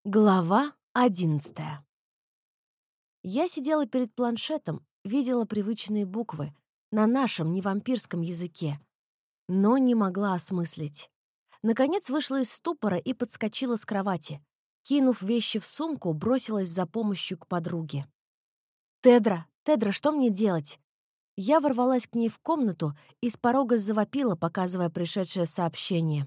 Глава 11. Я сидела перед планшетом, видела привычные буквы на нашем невампирском языке, но не могла осмыслить. Наконец вышла из ступора и подскочила с кровати. Кинув вещи в сумку, бросилась за помощью к подруге. «Тедра, что мне делать?» Я ворвалась к ней в комнату и с порога завопила, показывая пришедшее сообщение.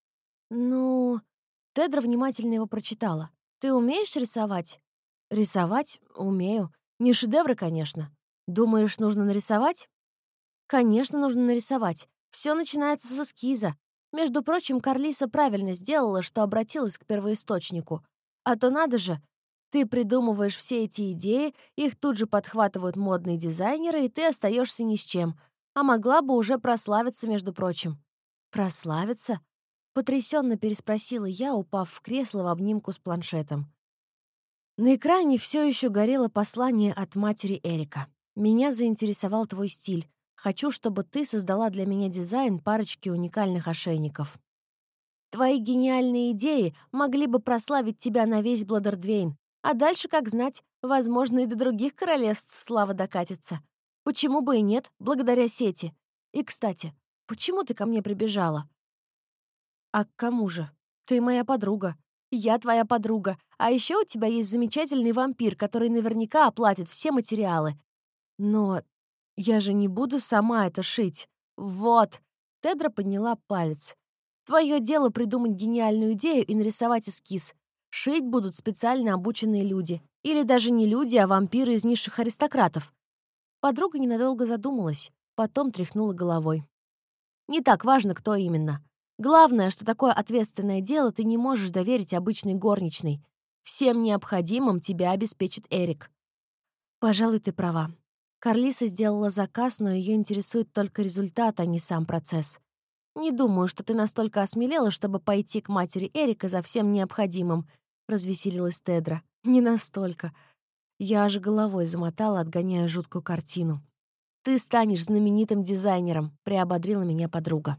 «Ну...» Тедра внимательно его прочитала. «Ты умеешь рисовать?» «Рисовать? Умею. Не шедевры, конечно. Думаешь, нужно нарисовать?» «Конечно, нужно нарисовать. Все начинается с эскиза. Между прочим, Карлиса правильно сделала, что обратилась к первоисточнику. А то надо же, ты придумываешь все эти идеи, их тут же подхватывают модные дизайнеры, и ты остаешься ни с чем. А могла бы уже прославиться, между прочим». «Прославиться?» — потрясенно переспросила я, упав в кресло в обнимку с планшетом. На экране все еще горело послание от матери Эрика. «Меня заинтересовал твой стиль. Хочу, чтобы ты создала для меня дизайн парочки уникальных ошейников. Твои гениальные идеи могли бы прославить тебя на весь Бладердвейн, а дальше, как знать, возможно, и до других королевств слава докатится. Почему бы и нет, благодаря сети? И, кстати, почему ты ко мне прибежала?» «А к кому же? Ты моя подруга. Я твоя подруга. А еще у тебя есть замечательный вампир, который наверняка оплатит все материалы. Но я же не буду сама это шить. Вот!» Тедра подняла палец. «Твое дело придумать гениальную идею и нарисовать эскиз. Шить будут специально обученные люди. Или даже не люди, а вампиры из низших аристократов». Подруга ненадолго задумалась, потом тряхнула головой. «Не так важно, кто именно. Главное, что такое ответственное дело ты не можешь доверить обычной горничной. Всем необходимым тебя обеспечит Эрик». «Пожалуй, ты права. Карлиса сделала заказ, но ее интересует только результат, а не сам процесс. Не думаю, что ты настолько осмелела, чтобы пойти к матери Эрика за всем необходимым», — развеселилась Тедра. «Не настолько». Я аж головой замотала, отгоняя жуткую картину. «Ты станешь знаменитым дизайнером», — приободрила меня подруга.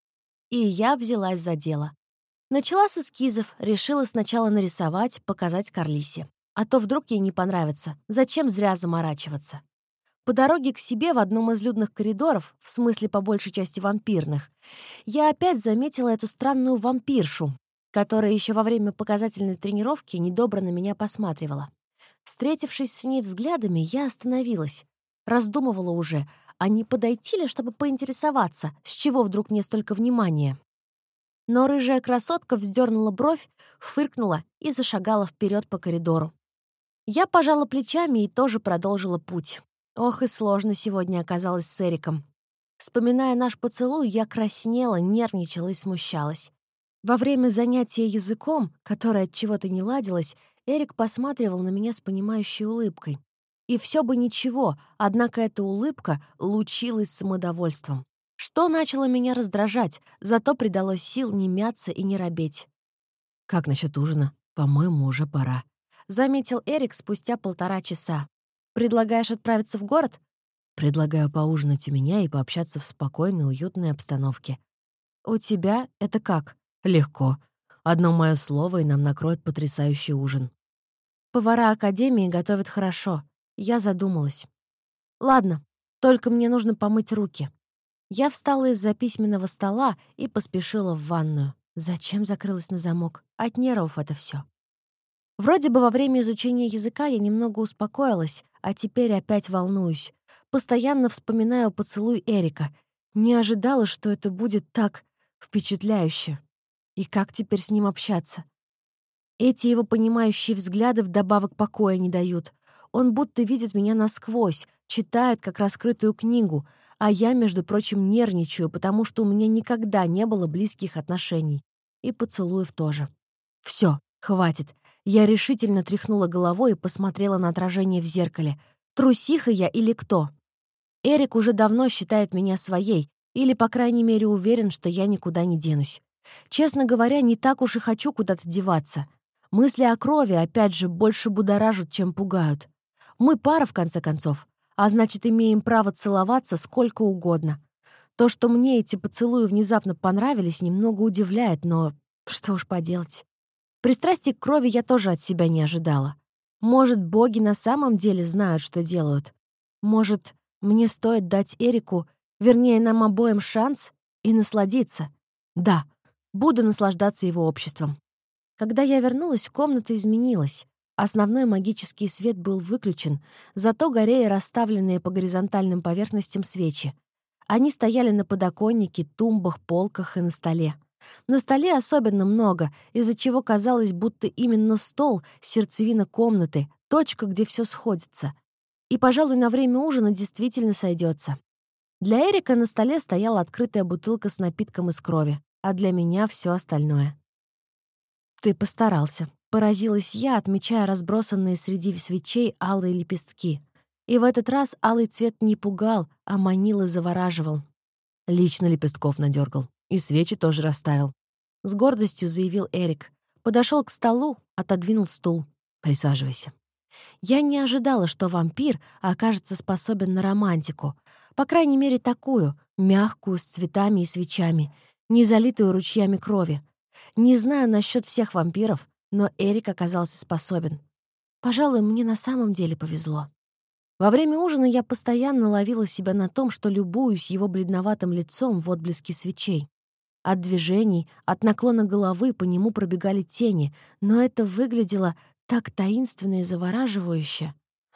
И я взялась за дело. Начала с эскизов, решила сначала нарисовать, показать Карлисе. А то вдруг ей не понравится. Зачем зря заморачиваться? По дороге к себе в одном из людных коридоров, в смысле по большей части вампирных, я опять заметила эту странную вампиршу, которая еще во время показательной тренировки недобро на меня посматривала. Встретившись с ней взглядами, я остановилась. Раздумывала уже, а не подойти ли, чтобы поинтересоваться, с чего вдруг мне столько внимания. Но рыжая красотка вздернула бровь, фыркнула и зашагала вперед по коридору. Я пожала плечами и тоже продолжила путь. Ох, и сложно сегодня оказалось с Эриком. Вспоминая наш поцелуй, я краснела, нервничала и смущалась. Во время занятия языком, которое от чего-то не ладилось, Эрик посматривал на меня с понимающей улыбкой. И все бы ничего, однако эта улыбка лучилась самодовольством. Что начало меня раздражать, зато придало сил не мяться и не робеть. «Как насчет ужина? По-моему, уже пора», — заметил Эрик спустя 1,5 часа. «Предлагаешь отправиться в город?» «Предлагаю поужинать у меня и пообщаться в спокойной, уютной обстановке». «У тебя это как?» «Легко. Одно мое слово, и нам накроют потрясающий ужин». Повара Академии готовят хорошо. Я задумалась. Ладно, только мне нужно помыть руки. Я встала из-за письменного стола и поспешила в ванную. Зачем закрылась на замок? От нервов это все. Вроде бы во время изучения языка я немного успокоилась, а теперь опять волнуюсь. Постоянно вспоминаю поцелуй Эрика. Не ожидала, что это будет так впечатляюще. И как теперь с ним общаться? Эти его понимающие взгляды вдобавок покоя не дают. Он будто видит меня насквозь, читает как раскрытую книгу, а я, между прочим, нервничаю, потому что у меня никогда не было близких отношений. И поцелуев тоже. Все, хватит. Я решительно тряхнула головой и посмотрела на отражение в зеркале. Трусиха я или кто? Эрик уже давно считает меня своей, или, по крайней мере, уверен, что я никуда не денусь. Честно говоря, не так уж и хочу куда-то деваться. Мысли о крови, опять же, больше будоражат, чем пугают. Мы пара, в конце концов, а значит, имеем право целоваться сколько угодно. То, что мне эти поцелуи внезапно понравились, немного удивляет, но что уж поделать. Пристрастие к крови я тоже от себя не ожидала. Может, боги на самом деле знают, что делают? Может, мне стоит дать Эрику, вернее, нам обоим шанс и насладиться? Да, буду наслаждаться его обществом. Когда я вернулась, комната изменилась. Основной магический свет был выключен, зато горели расставленные по горизонтальным поверхностям свечи. Они стояли на подоконнике, тумбах, полках и на столе. На столе особенно много, из-за чего казалось, будто именно стол — сердцевина комнаты, точка, где все сходится. И, пожалуй, на время ужина действительно сойдется. Для Эрика на столе стояла открытая бутылка с напитком из крови, а для меня все остальное. «Ты постарался», — поразилась я, отмечая разбросанные среди свечей алые лепестки. И в этот раз алый цвет не пугал, а манил и завораживал. Лично лепестков надергал. И свечи тоже расставил. С гордостью заявил Эрик. Подошел к столу, отодвинул стул. «Присаживайся». Я не ожидала, что вампир окажется способен на романтику. По крайней мере, такую, мягкую, с цветами и свечами, не залитую ручьями крови. Не знаю насчет всех вампиров, но Эрик оказался способен. Пожалуй, мне на самом деле повезло. Во время ужина я постоянно ловила себя на том, что любуюсь его бледноватым лицом в отблеске свечей. От движений, от наклона головы по нему пробегали тени, но это выглядело так таинственно и завораживающе.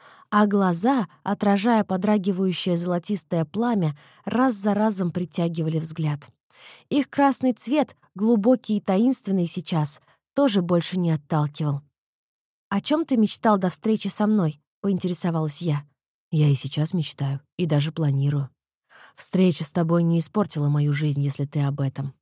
А глаза, отражая подрагивающее золотистое пламя, раз за разом притягивали взгляд. Их красный цвет, глубокий и таинственный сейчас, тоже больше не отталкивал. «О чем ты мечтал до встречи со мной?» — поинтересовалась я. «Я и сейчас мечтаю, и даже планирую. Встреча с тобой не испортила мою жизнь, если ты об этом».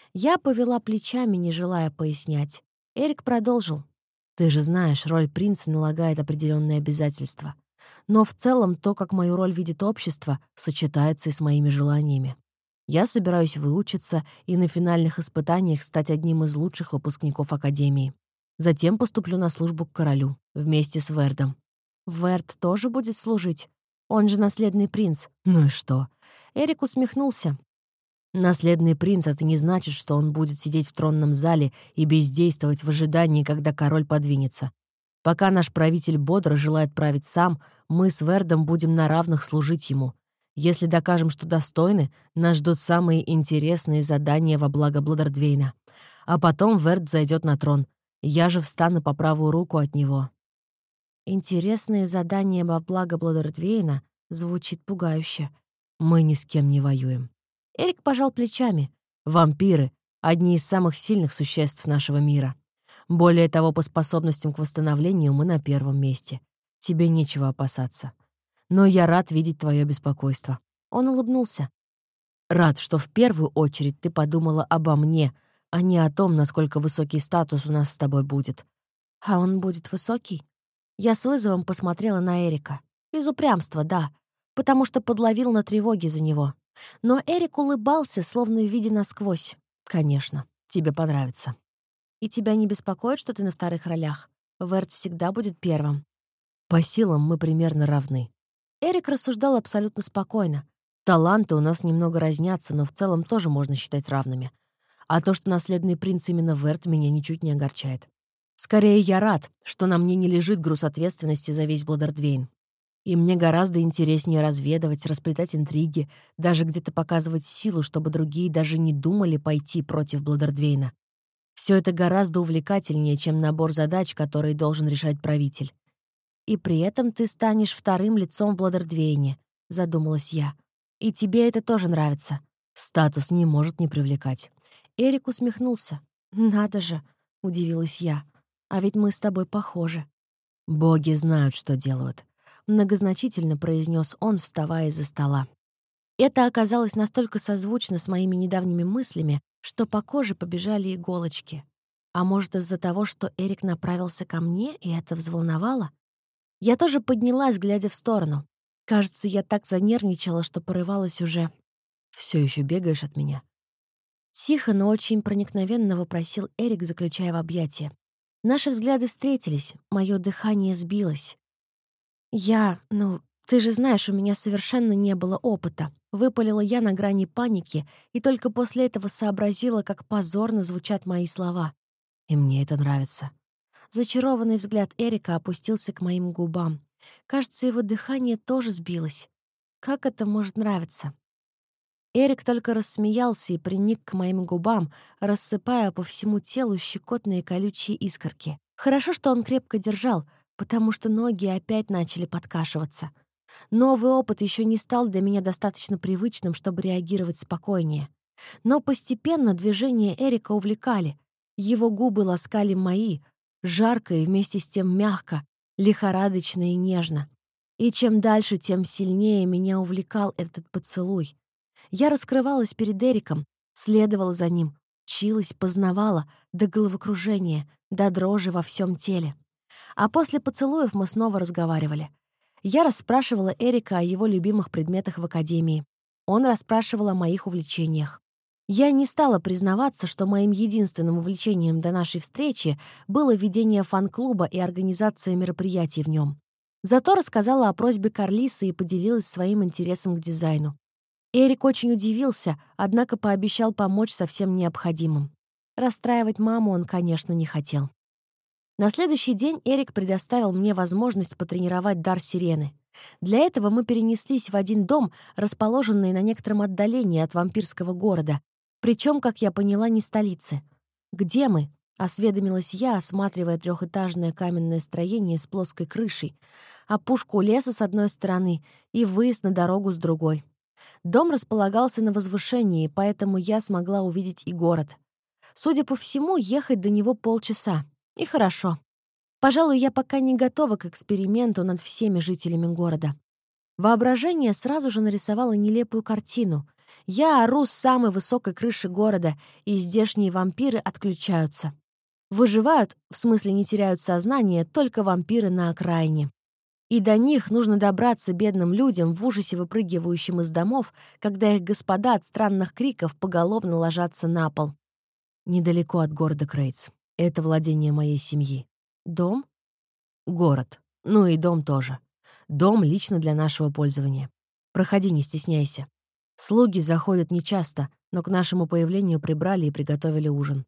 Я повела плечами, не желая пояснять. Эрик продолжил. «Ты же знаешь, роль принца налагает определенные обязательства. Но в целом то, как мою роль видит общество, сочетается и с моими желаниями. Я собираюсь выучиться и на финальных испытаниях стать одним из лучших выпускников Академии. Затем поступлю на службу к королю, вместе с Вердом». «Верд тоже будет служить? Он же наследный принц». «Ну и что?» Эрик усмехнулся. «Наследный принц — это не значит, что он будет сидеть в тронном зале и бездействовать в ожидании, когда король подвинется. Пока наш правитель бодро желает править сам, мы с Вердом будем на равных служить ему. Если докажем, что достойны, нас ждут самые интересные задания во благо Бладердвейна. А потом Верд взойдет на трон. Я же встану по правую руку от него». «Интересные задания во благо Бладердвейна» звучит пугающе. «Мы ни с кем не воюем». Эрик пожал плечами. «Вампиры — одни из самых сильных существ нашего мира. Более того, по способностям к восстановлению мы на первом месте. Тебе нечего опасаться. Но я рад видеть твое беспокойство». Он улыбнулся. «Рад, что в первую очередь ты подумала обо мне, а не о том, насколько высокий статус у нас с тобой будет». «А он будет высокий?» Я с вызовом посмотрела на Эрика. Из упрямства, да, потому что подловил на тревоге за него. Но Эрик улыбался, словно видя насквозь. «Конечно, тебе понравится». «И тебя не беспокоит, что ты на вторых ролях? Верд всегда будет первым». «По силам мы примерно равны». Эрик рассуждал абсолютно спокойно. «Таланты у нас немного разнятся, но в целом тоже можно считать равными. А то, что наследный принц именно Верд, меня ничуть не огорчает. Скорее, я рад, что на мне не лежит груз ответственности за весь Бладердвейн. И мне гораздо интереснее разведывать, расплетать интриги, даже где-то показывать силу, чтобы другие даже не думали пойти против Бладердвейна. Все это гораздо увлекательнее, чем набор задач, которые должен решать правитель. «И при этом ты станешь вторым лицом в Бладердвейне», — задумалась я. «И тебе это тоже нравится». «Статус не может не привлекать». Эрик усмехнулся. «Надо же», — удивилась я. «А ведь мы с тобой похожи». «Боги знают, что делают», — многозначительно произнес он, вставая из-за стола. Это оказалось настолько созвучно с моими недавними мыслями, что по коже побежали иголочки. А может, из-за того, что Эрик направился ко мне, и это взволновало? Я тоже поднялась, глядя в сторону. Кажется, я так занервничала, что порывалась уже. «Все еще бегаешь от меня?» Тихо, но очень проникновенно вопросил Эрик, заключая в объятия. Наши взгляды встретились, мое дыхание сбилось. Ты же знаешь, у меня совершенно не было опыта. Выпалила я на грани паники и только после этого сообразила, как позорно звучат мои слова. И мне это нравится. Зачарованный взгляд Эрика опустился к моим губам. Кажется, его дыхание тоже сбилось. Как это может нравиться? Эрик только рассмеялся и приник к моим губам, рассыпая по всему телу щекотные колючие искорки. Хорошо, что он крепко держал, потому что ноги опять начали подкашиваться. Новый опыт еще не стал для меня достаточно привычным, чтобы реагировать спокойнее. Но постепенно движения Эрика увлекали. Его губы ласкали мои, жарко и вместе с тем мягко, лихорадочно и нежно. И чем дальше, тем сильнее меня увлекал этот поцелуй. Я раскрывалась перед Эриком, следовала за ним, училась, познавала, до головокружения, до дрожи во всем теле. А после поцелуев мы снова разговаривали. Я расспрашивала Эрика о его любимых предметах в академии. Он расспрашивал о моих увлечениях. Я не стала признаваться, что моим единственным увлечением до нашей встречи было ведение фан-клуба и организация мероприятий в нем. Зато рассказала о просьбе Карлисы и поделилась своим интересом к дизайну. Эрик очень удивился, однако пообещал помочь со всем необходимым. Расстраивать маму он, конечно, не хотел. На следующий день Эрик предоставил мне возможность потренировать дар сирены. Для этого мы перенеслись в один дом, расположенный на некотором отдалении от вампирского города, причем, как я поняла, не столицы. «Где мы?» — осведомилась я, осматривая трехэтажное каменное строение с плоской крышей, опушку леса с одной стороны и выезд на дорогу с другой. Дом располагался на возвышении, поэтому я смогла увидеть и город. Судя по всему, ехать до него полчаса. И хорошо. Пожалуй, я пока не готова к эксперименту над всеми жителями города. Воображение сразу же нарисовало нелепую картину. Я ору с самой высокой крыши города, и здешние вампиры отключаются. Выживают, в смысле не теряют сознание, только вампиры на окраине. И до них нужно добраться бедным людям, в ужасе выпрыгивающим из домов, когда их господа от странных криков поголовно ложатся на пол. Недалеко от города Крейтс. Это владение моей семьи. Дом? Город. Ну и дом тоже. Дом лично для нашего пользования. Проходи, не стесняйся. Слуги заходят нечасто, но к нашему появлению прибрали и приготовили ужин.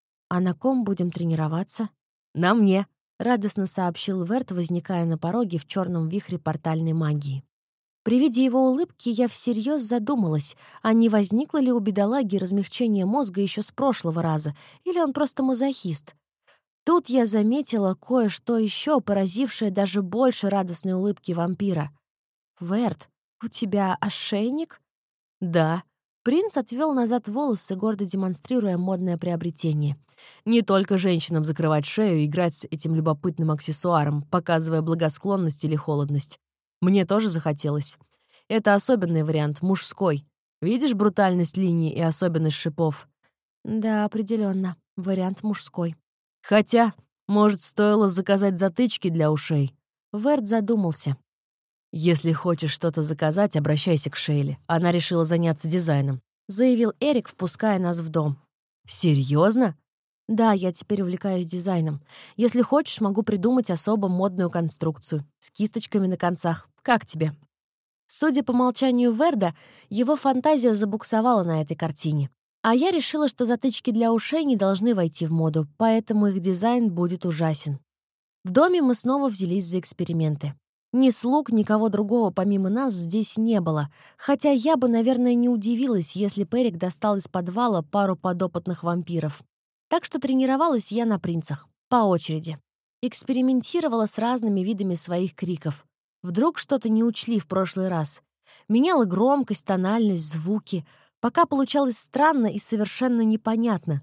А на ком будем тренироваться? На мне, радостно сообщил Верт, возникая на пороге в черном вихре портальной магии. При виде его улыбки я всерьез задумалась, а не возникло ли у бедолаги размягчение мозга еще с прошлого раза, или он просто мазохист. Тут я заметила кое-что еще, поразившее даже больше радостной улыбки вампира. «Верт, у тебя ошейник?» «Да». Принц отвел назад волосы, гордо демонстрируя модное приобретение. Не только женщинам закрывать шею и играть с этим любопытным аксессуаром, показывая благосклонность или холодность. Мне тоже захотелось. Это особенный вариант, мужской. Видишь брутальность линий и особенность шипов? Да, определенно, вариант мужской. Хотя, может, стоило заказать затычки для ушей? Верт задумался. «Если хочешь что-то заказать, обращайся к Шейле. Она решила заняться дизайном», — заявил Эрик, впуская нас в дом. «Серьезно?» «Да, я теперь увлекаюсь дизайном. Если хочешь, могу придумать особо модную конструкцию. С кисточками на концах. Как тебе?» Судя по молчанию Верда, его фантазия забуксовала на этой картине. А я решила, что затычки для ушей не должны войти в моду, поэтому их дизайн будет ужасен. В доме мы снова взялись за эксперименты. Ни слуг, никого другого помимо нас здесь не было, хотя я бы, наверное, не удивилась, если Перик достал из подвала пару подопытных вампиров. Так что тренировалась я на принцах, по очереди. Экспериментировала с разными видами своих криков. Вдруг что-то не учли в прошлый раз. Меняла громкость, тональность, звуки. Пока получалось странно и совершенно непонятно.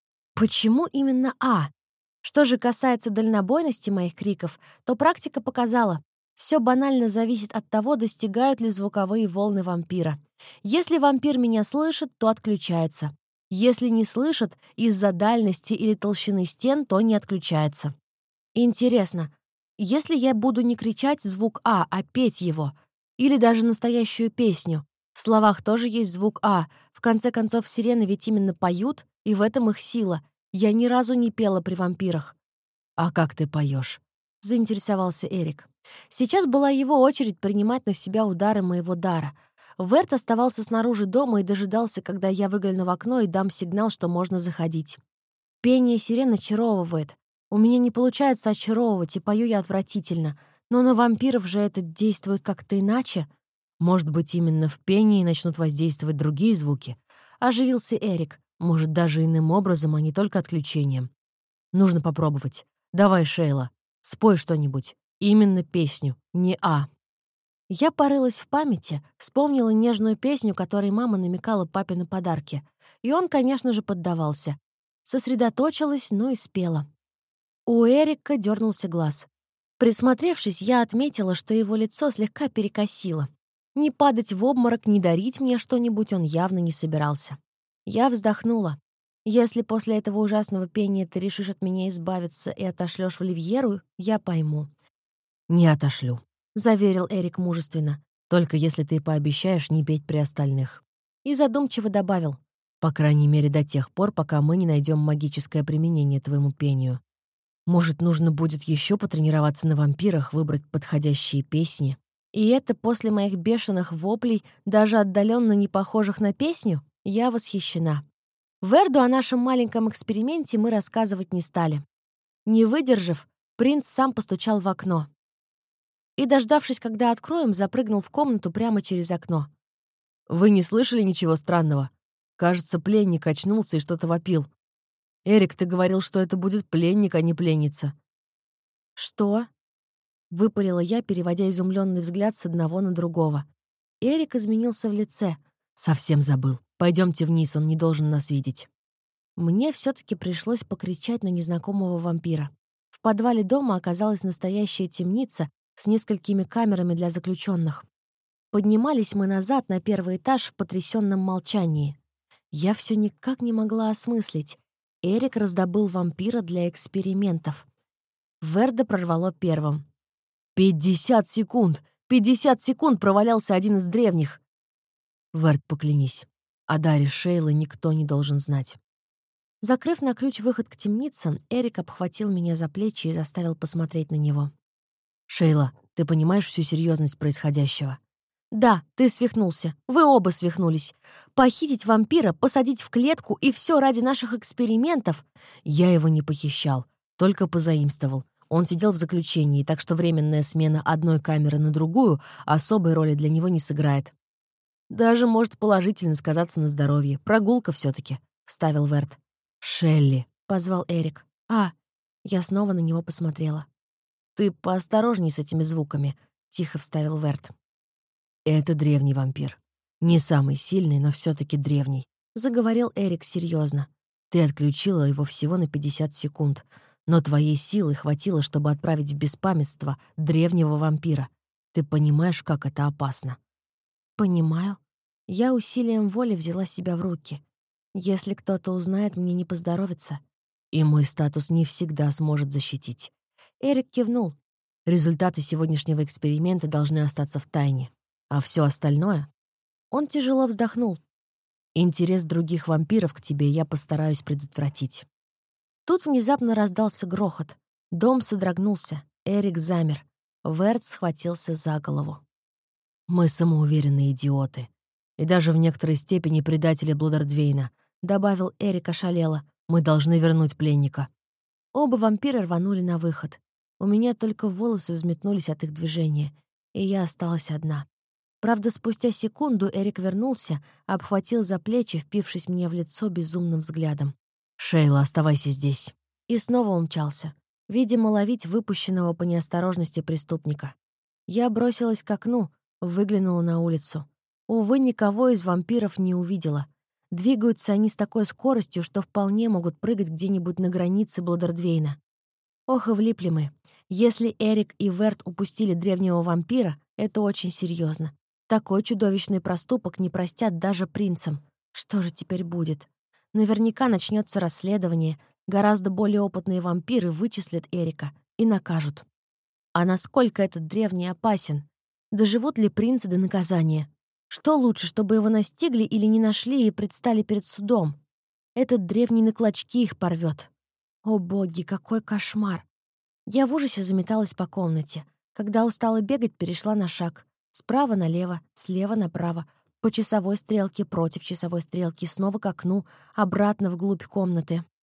Почему именно «А»? Что же касается дальнобойности моих криков, то практика показала, все банально зависит от того, достигают ли звуковые волны вампира. Если вампир меня слышит, то отключается. Если не слышит из-за дальности или толщины стен, то не отключается. Интересно, если я буду не кричать звук а петь его, или даже настоящую песню, в словах тоже есть звук «а», в конце концов сирены ведь именно поют, и в этом их сила. Я ни разу не пела при вампирах. «А как ты поешь?» — заинтересовался Эрик. Сейчас была его очередь принимать на себя удары моего дара. Верт оставался снаружи дома и дожидался, когда я выгляну в окно и дам сигнал, что можно заходить. Пение сирен очаровывает. У меня не получается очаровывать, и пою я отвратительно. Но на вампиров же это действует как-то иначе. Может быть, именно в пении начнут воздействовать другие звуки? Оживился Эрик. Может, даже иным образом, а не только отключением. Нужно попробовать. Давай, Шейла, спой что-нибудь. Именно песню, не «А». Я порылась в памяти, вспомнила нежную песню, которой мама намекала папе на подарки. И он, конечно же, поддавался. Сосредоточилась, ну и спела. У Эрика дернулся глаз. Присмотревшись, я отметила, что его лицо слегка перекосило. Ни падать в обморок, ни дарить мне что-нибудь он явно не собирался. Я вздохнула. Если после этого ужасного пения ты решишь от меня избавиться и отошлешь в Ливьеру, я пойму. «Не отошлю», — заверил Эрик мужественно, «только если ты пообещаешь не петь при остальных». И задумчиво добавил, «по крайней мере до тех пор, пока мы не найдем магическое применение твоему пению. Может, нужно будет еще потренироваться на вампирах, выбрать подходящие песни. И это после моих бешеных воплей, даже отдаленно не похожих на песню, я восхищена. Верду о нашем маленьком эксперименте мы рассказывать не стали. Не выдержав, принц сам постучал в окно. И, дождавшись, когда откроем, запрыгнул в комнату прямо через окно. «Вы не слышали ничего странного? Кажется, пленник очнулся и что-то вопил. Эрик, ты говорил, что это будет пленник, а не пленница». «Что?» — выпалила я, переводя изумленный взгляд с одного на другого. Эрик изменился в лице. «Совсем забыл. Пойдемте вниз, он не должен нас видеть». Мне все-таки пришлось покричать на незнакомого вампира. В подвале дома оказалась настоящая темница с несколькими камерами для заключенных. Поднимались мы назад на первый этаж в потрясенном молчании. Я все никак не могла осмыслить. Эрик раздобыл вампира для экспериментов. Верда прорвало первым. 50 секунд! 50 секунд провалялся один из древних! Верд, поклянись, о даре Шейлы никто не должен знать. Закрыв на ключ выход к темницам, Эрик обхватил меня за плечи и заставил посмотреть на него. «Шейла, ты понимаешь всю серьезность происходящего?» «Да, ты свихнулся. Вы оба свихнулись. Похитить вампира, посадить в клетку и все ради наших экспериментов?» «Я его не похищал, только позаимствовал. Он сидел в заключении, так что временная смена одной камеры на другую особой роли для него не сыграет. Даже может положительно сказаться на здоровье. Прогулка все-таки», — вставил Верт. «Шелли», — позвал Эрик. «А». Я снова на него посмотрела. «Ты поосторожней с этими звуками», — тихо вставил Верт. «Это древний вампир. Не самый сильный, но все-таки древний», — заговорил Эрик серьезно. «Ты отключила его всего на 50 секунд, но твоей силы хватило, чтобы отправить в беспамятство древнего вампира. Ты понимаешь, как это опасно?» «Понимаю». Я усилием воли взяла себя в руки. Если кто-то узнает, мне не поздоровится. И мой статус не всегда сможет защитить. Эрик кивнул. Результаты сегодняшнего эксперимента должны остаться в тайне. А все остальное? Он тяжело вздохнул. Интерес других вампиров к тебе я постараюсь предотвратить. Тут внезапно раздался грохот. Дом содрогнулся. Эрик замер. Верт схватился за голову. «Мы самоуверенные идиоты. И даже в некоторой степени предатели Блудердвейна», — добавил Эрик ошалело. «Мы должны вернуть пленника». Оба вампира рванули на выход. У меня только волосы взметнулись от их движения, и я осталась одна. Правда, спустя секунду Эрик вернулся, обхватил за плечи, впившись мне в лицо безумным взглядом. «Шейла, оставайся здесь». И снова умчался. Видимо, ловить выпущенного по неосторожности преступника. Я бросилась к окну, выглянула на улицу. Увы, никого из вампиров не увидела. Двигаются они с такой скоростью, что вполне могут прыгать где-нибудь на границе Блудердвейна. Ох, и влипли мы. Если Эрик и Верт упустили древнего вампира, это очень серьезно. Такой чудовищный проступок не простят даже принцам. Что же теперь будет? Наверняка начнется расследование. Гораздо более опытные вампиры вычислят Эрика и накажут. А насколько этот древний опасен? Доживут ли принцы до наказания? Что лучше, чтобы его настигли или не нашли и предстали перед судом? Этот древний на клочки их порвет. О боги, какой кошмар! Я в ужасе заметалась по комнате. Когда устала бегать, перешла на шаг. Справа налево, слева направо, по часовой стрелке, против часовой стрелки, снова к окну, обратно вглубь комнаты.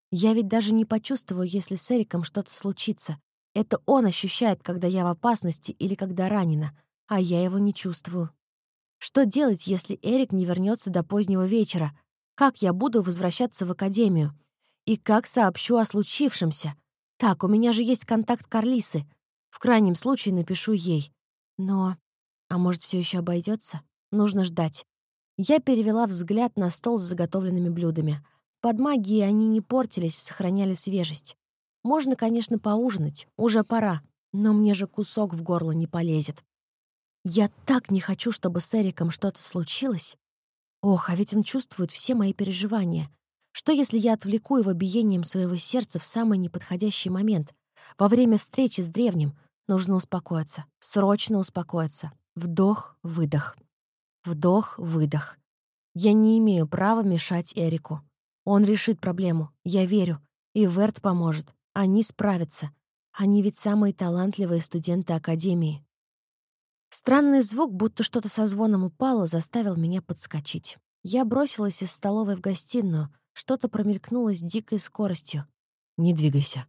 Я ведь даже не почувствую, если с Эриком что-то случится. Это он ощущает, когда я в опасности или когда ранена, а я его не чувствую. Что делать, если Эрик не вернется до позднего вечера? Как я буду возвращаться в академию? И как сообщу о случившемся? Так, у меня же есть контакт Карлисы. В крайнем случае напишу ей. Но... А может, все еще обойдется? Нужно ждать. Я перевела взгляд на стол с заготовленными блюдами. Под магией они не портились, сохраняли свежесть. Можно, конечно, поужинать, уже пора, но мне же кусок в горло не полезет. Я так не хочу, чтобы с Эриком что-то случилось. Ох, а ведь он чувствует все мои переживания. Что, если я отвлеку его биением своего сердца в самый неподходящий момент? Во время встречи с древним нужно успокоиться, срочно успокоиться. Вдох, выдох. Вдох, выдох. Я не имею права мешать Эрику. Он решит проблему, я верю. И Верт поможет. Они справятся. Они ведь самые талантливые студенты Академии. Странный звук, будто что-то со звоном упало, заставил меня подскочить. Я бросилась из столовой в гостиную. Что-то промелькнуло с дикой скоростью. «Не двигайся».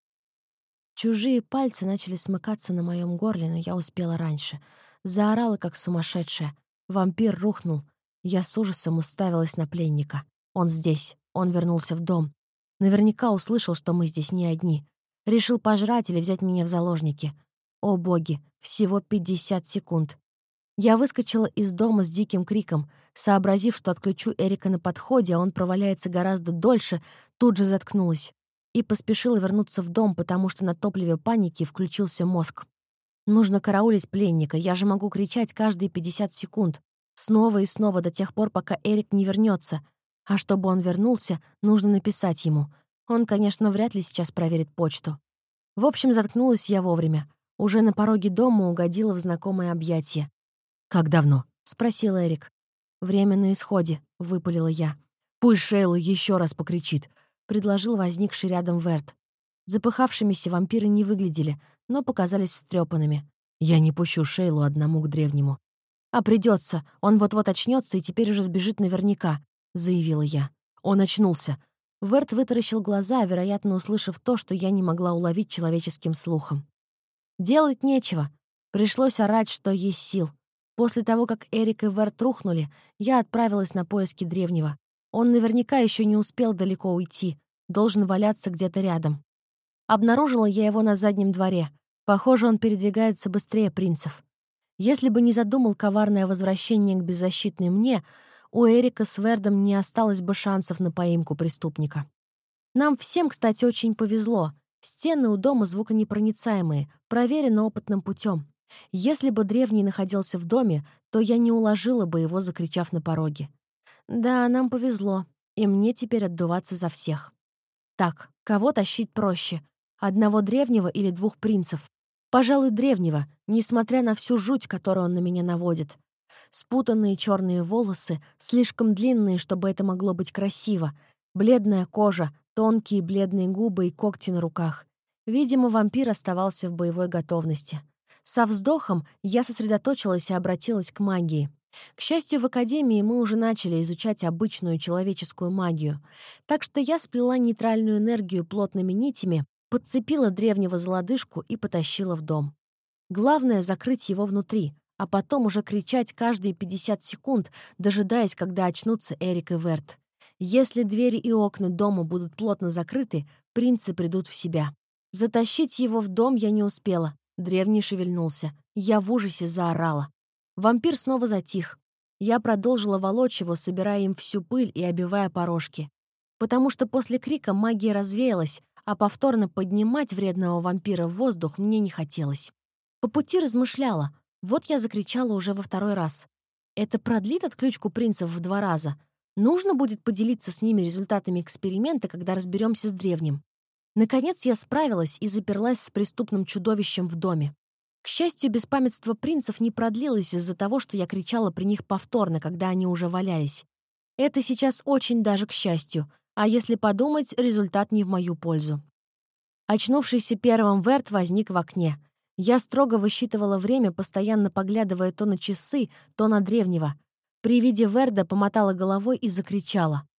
Чужие пальцы начали смыкаться на моем горле, но я успела раньше. Заорала, как сумасшедшая. Вампир рухнул. Я с ужасом уставилась на пленника. Он здесь. Он вернулся в дом. Наверняка услышал, что мы здесь не одни. Решил пожрать или взять меня в заложники. О боги, всего 50 секунд. Я выскочила из дома с диким криком. Сообразив, что отключу Эрика на подходе, а он проваляется гораздо дольше, тут же заткнулась. И поспешила вернуться в дом, потому что на топливе паники включился мозг. Нужно караулить пленника, я же могу кричать каждые 50 секунд. Снова и снова до тех пор, пока Эрик не вернется. А чтобы он вернулся, нужно написать ему. Он, конечно, вряд ли сейчас проверит почту. В общем, заткнулась я вовремя. Уже на пороге дома угодила в знакомое объятие. «Как давно?» — спросил Эрик. «Время на исходе», — выпалила я. «Пусть Шейла еще раз покричит», — предложил возникший рядом Верт. Запыхавшимися вампиры не выглядели, но показались встрепанными. «Я не пущу Шейлу одному к древнему». «А придется, он вот-вот очнется и теперь уже сбежит наверняка», — заявила я. Он очнулся. Верт вытаращил глаза, вероятно, услышав то, что я не могла уловить человеческим слухом. Делать нечего. Пришлось орать, что есть сил. После того, как Эрик и Верт рухнули, я отправилась на поиски древнего. Он наверняка еще не успел далеко уйти, должен валяться где-то рядом. Обнаружила я его на заднем дворе. Похоже, он передвигается быстрее принцев. Если бы не задумал коварное возвращение к беззащитной мне, у Эрика с Вердом не осталось бы шансов на поимку преступника. Нам всем, кстати, очень повезло. Стены у дома звуконепроницаемые, проверено опытным путем. Если бы древний находился в доме, то я не уложила бы его, закричав на пороге. Да, нам повезло, и мне теперь отдуваться за всех. Так, кого тащить проще? Одного древнего или двух принцев? Пожалуй, древнего, несмотря на всю жуть, которую он на меня наводит. Спутанные черные волосы, слишком длинные, чтобы это могло быть красиво. Бледная кожа, тонкие бледные губы и когти на руках. Видимо, вампир оставался в боевой готовности. Со вздохом я сосредоточилась и обратилась к магии. К счастью, в академии мы уже начали изучать обычную человеческую магию. Так что я сплела нейтральную энергию плотными нитями, подцепила древнего за лодыжку и потащила в дом. Главное — закрыть его внутри, а потом уже кричать каждые 50 секунд, дожидаясь, когда очнутся Эрик и Верт. Если двери и окна дома будут плотно закрыты, принцы придут в себя. Затащить его в дом я не успела. Древний шевельнулся. Я в ужасе заорала. Вампир снова затих. Я продолжила волочь его, собирая им всю пыль и обивая порожки. Потому что после крика магия развеялась, а повторно поднимать вредного вампира в воздух мне не хотелось. По пути размышляла. Вот я закричала уже во второй раз. Это продлит отключку принцев в 2 раза. Нужно будет поделиться с ними результатами эксперимента, когда разберемся с древним. Наконец я справилась и заперлась с преступным чудовищем в доме. К счастью, беспамятство принцев не продлилось из-за того, что я кричала при них повторно, когда они уже валялись. Это сейчас очень даже к счастью, а если подумать, результат не в мою пользу. Очнувшийся первым Верт возник в окне. Я строго высчитывала время, постоянно поглядывая то на часы, то на древнего. При виде Верда помотала головой и закричала.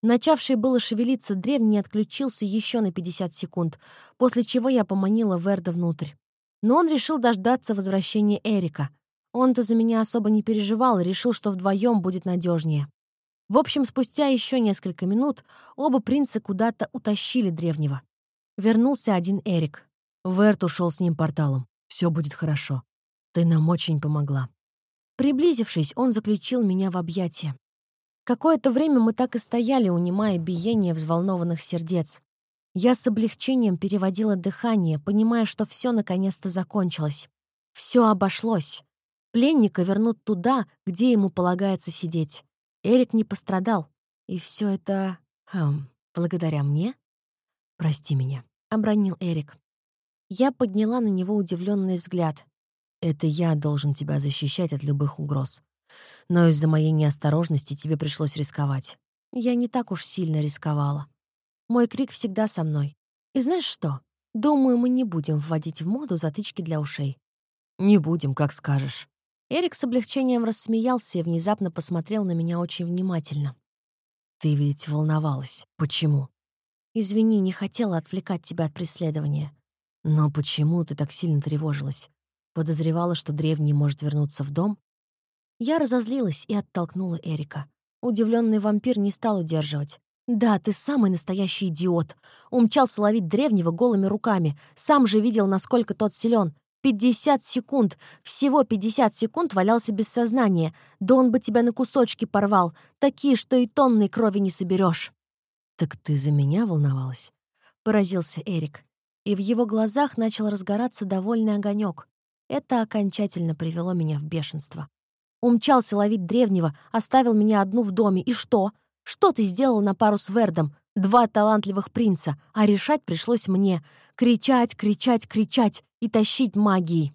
Начавший было шевелиться древний отключился еще на 50 секунд, после чего я поманила Верда внутрь. Но он решил дождаться возвращения Эрика. Он-то за меня особо не переживал и решил, что вдвоем будет надежнее. В общем, спустя еще несколько минут оба принца куда-то утащили древнего. Вернулся один Эрик. Верд ушел с ним порталом. Все будет хорошо. Ты нам очень помогла. Приблизившись, он заключил меня в объятия. Какое-то время мы так и стояли, унимая биение взволнованных сердец. Я с облегчением переводила дыхание, понимая, что все наконец-то закончилось. Все обошлось. Пленника вернут туда, где ему полагается сидеть. Эрик не пострадал. И все это... благодаря мне? «Прости меня», — обронил Эрик. Я подняла на него удивленный взгляд. «Это я должен тебя защищать от любых угроз. Но из-за моей неосторожности тебе пришлось рисковать. Я не так уж сильно рисковала. Мой крик всегда со мной. И знаешь что? Думаю, мы не будем вводить в моду затычки для ушей». «Не будем, как скажешь». Эрик с облегчением рассмеялся и внезапно посмотрел на меня очень внимательно. «Ты ведь волновалась. Почему?» «Извини, не хотела отвлекать тебя от преследования». «Но почему ты так сильно тревожилась? Подозревала, что древний может вернуться в дом?» Я разозлилась и оттолкнула Эрика. Удивленный вампир не стал удерживать. «Да, ты самый настоящий идиот. Умчался ловить древнего голыми руками. Сам же видел, насколько тот силен. 50 секунд. Всего 50 секунд валялся без сознания. Да он бы тебя на кусочки порвал. Такие, что и тонны крови не соберешь». «Так ты за меня волновалась?» — поразился Эрик. И в его глазах начал разгораться довольный огонек. Это окончательно привело меня в бешенство. Умчался ловить древнего, оставил меня одну в доме. И что? Что ты сделал на пару с Вердом? 2 талантливых принца, а решать пришлось мне. Кричать, кричать, кричать и тащить магией.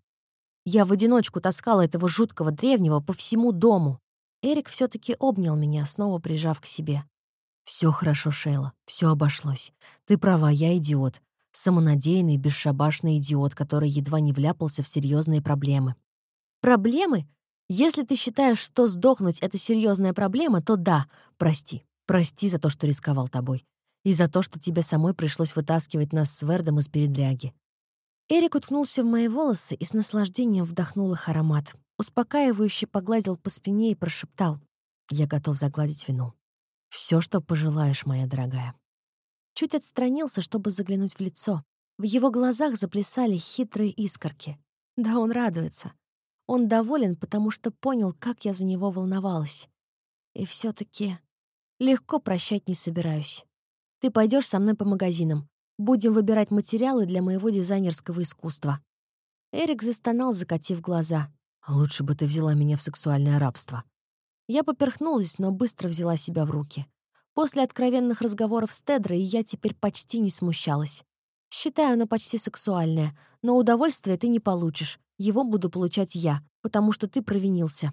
Я в одиночку таскала этого жуткого древнего по всему дому. Эрик все-таки обнял меня, снова прижав к себе. «Все хорошо, Шейла, все обошлось. Ты права, я идиот. Самонадеянный, бесшабашный идиот, который едва не вляпался в серьезные проблемы». «Проблемы? Если ты считаешь, что сдохнуть — это серьезная проблема, то да, прости. Прости за то, что рисковал тобой. И за то, что тебе самой пришлось вытаскивать нас с Вердом из передряги». Эрик уткнулся в мои волосы и с наслаждением вдохнул их аромат. Успокаивающе погладил по спине и прошептал: «Я готов загладить вину. Все, что пожелаешь, моя дорогая». Чуть отстранился, чтобы заглянуть в лицо. В его глазах заплясали хитрые искорки. Да, он радуется. Он доволен, потому что понял, как я за него волновалась. И все-таки легко прощать не собираюсь. Ты пойдешь со мной по магазинам. Будем выбирать материалы для моего дизайнерского искусства». Эрик застонал, закатив глаза. «Лучше бы ты взяла меня в сексуальное рабство». Я поперхнулась, но быстро взяла себя в руки. После откровенных разговоров с Тедрой я теперь почти не смущалась. Считаю, оно почти сексуальное, но удовольствия ты не получишь. Его буду получать я, потому что ты провинился.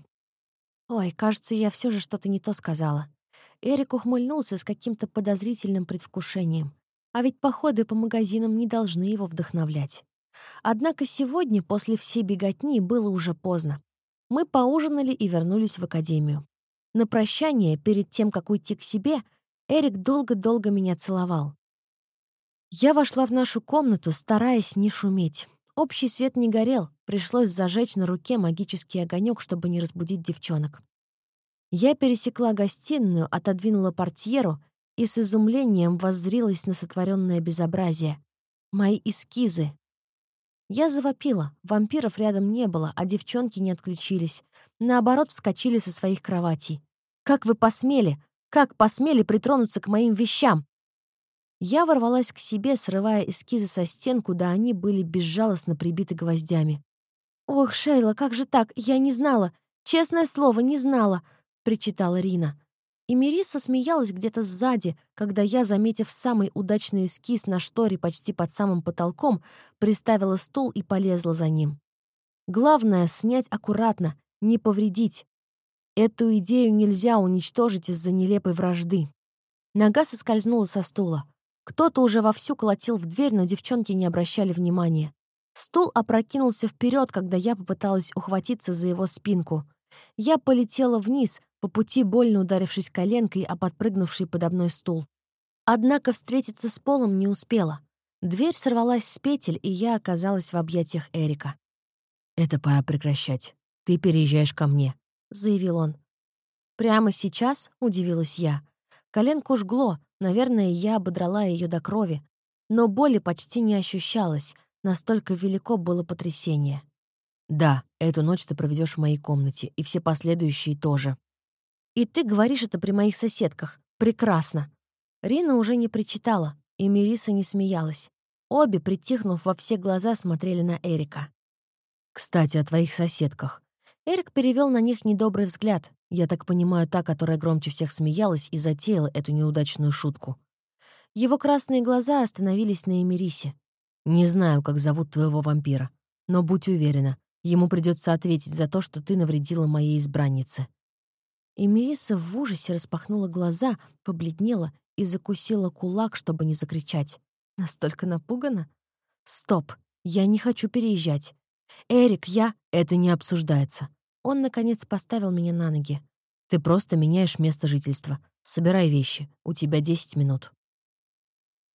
Ой, кажется, я все же что-то не то сказала. Эрик ухмыльнулся с каким-то подозрительным предвкушением. А ведь походы по магазинам не должны его вдохновлять. Однако сегодня, после всей беготни, было уже поздно. Мы поужинали и вернулись в академию. На прощание, перед тем, как уйти к себе, Эрик долго-долго меня целовал. Я вошла в нашу комнату, стараясь не шуметь. Общий свет не горел, пришлось зажечь на руке магический огонек, чтобы не разбудить девчонок. Я пересекла гостиную, отодвинула портьеру и с изумлением воззрилась на сотворенное безобразие. Мои эскизы. Я завопила, вампиров рядом не было, а девчонки не отключились. Наоборот, вскочили со своих кроватей. «Как вы посмели? Как посмели притронуться к моим вещам?» Я ворвалась к себе, срывая эскизы со стен, куда они были безжалостно прибиты гвоздями. «Ох, Шейла, как же так? Я не знала. Честное слово, не знала», — причитала Рина. И Мириса смеялась где-то сзади, когда я, заметив самый удачный эскиз на шторе почти под самым потолком, приставила стул и полезла за ним. Главное — снять аккуратно, не повредить. Эту идею нельзя уничтожить из-за нелепой вражды. Нога соскользнула со стула. Кто-то уже вовсю колотил в дверь, но девчонки не обращали внимания. Стул опрокинулся вперед, когда я попыталась ухватиться за его спинку. Я полетела вниз, по пути больно ударившись коленкой о подпрыгнувший подо мной стул. Однако встретиться с Полом не успела. Дверь сорвалась с петель, и я оказалась в объятиях Эрика. «Это пора прекращать. Ты переезжаешь ко мне», — заявил он. «Прямо сейчас?» — удивилась я. Коленку жгло, наверное, я ободрала ее до крови. Но боли почти не ощущалось, настолько велико было потрясение. «Да, эту ночь ты проведешь в моей комнате, и все последующие тоже». «И ты говоришь это при моих соседках. Прекрасно». Рина уже не причитала, и Мелисса не смеялась. Обе, притихнув во все глаза, смотрели на Эрика. «Кстати, о твоих соседках». Эрик перевел на них недобрый взгляд. Я так понимаю, та, которая громче всех смеялась и затеяла эту неудачную шутку. Его красные глаза остановились на Эмирисе. «Не знаю, как зовут твоего вампира, но будь уверена, ему придется ответить за то, что ты навредила моей избраннице». Эмириса в ужасе распахнула глаза, побледнела и закусила кулак, чтобы не закричать. Настолько напугана? «Стоп! Я не хочу переезжать. Эрик, я...» «Это не обсуждается». Он, наконец, поставил меня на ноги. «Ты просто меняешь место жительства. Собирай вещи. У тебя 10 минут».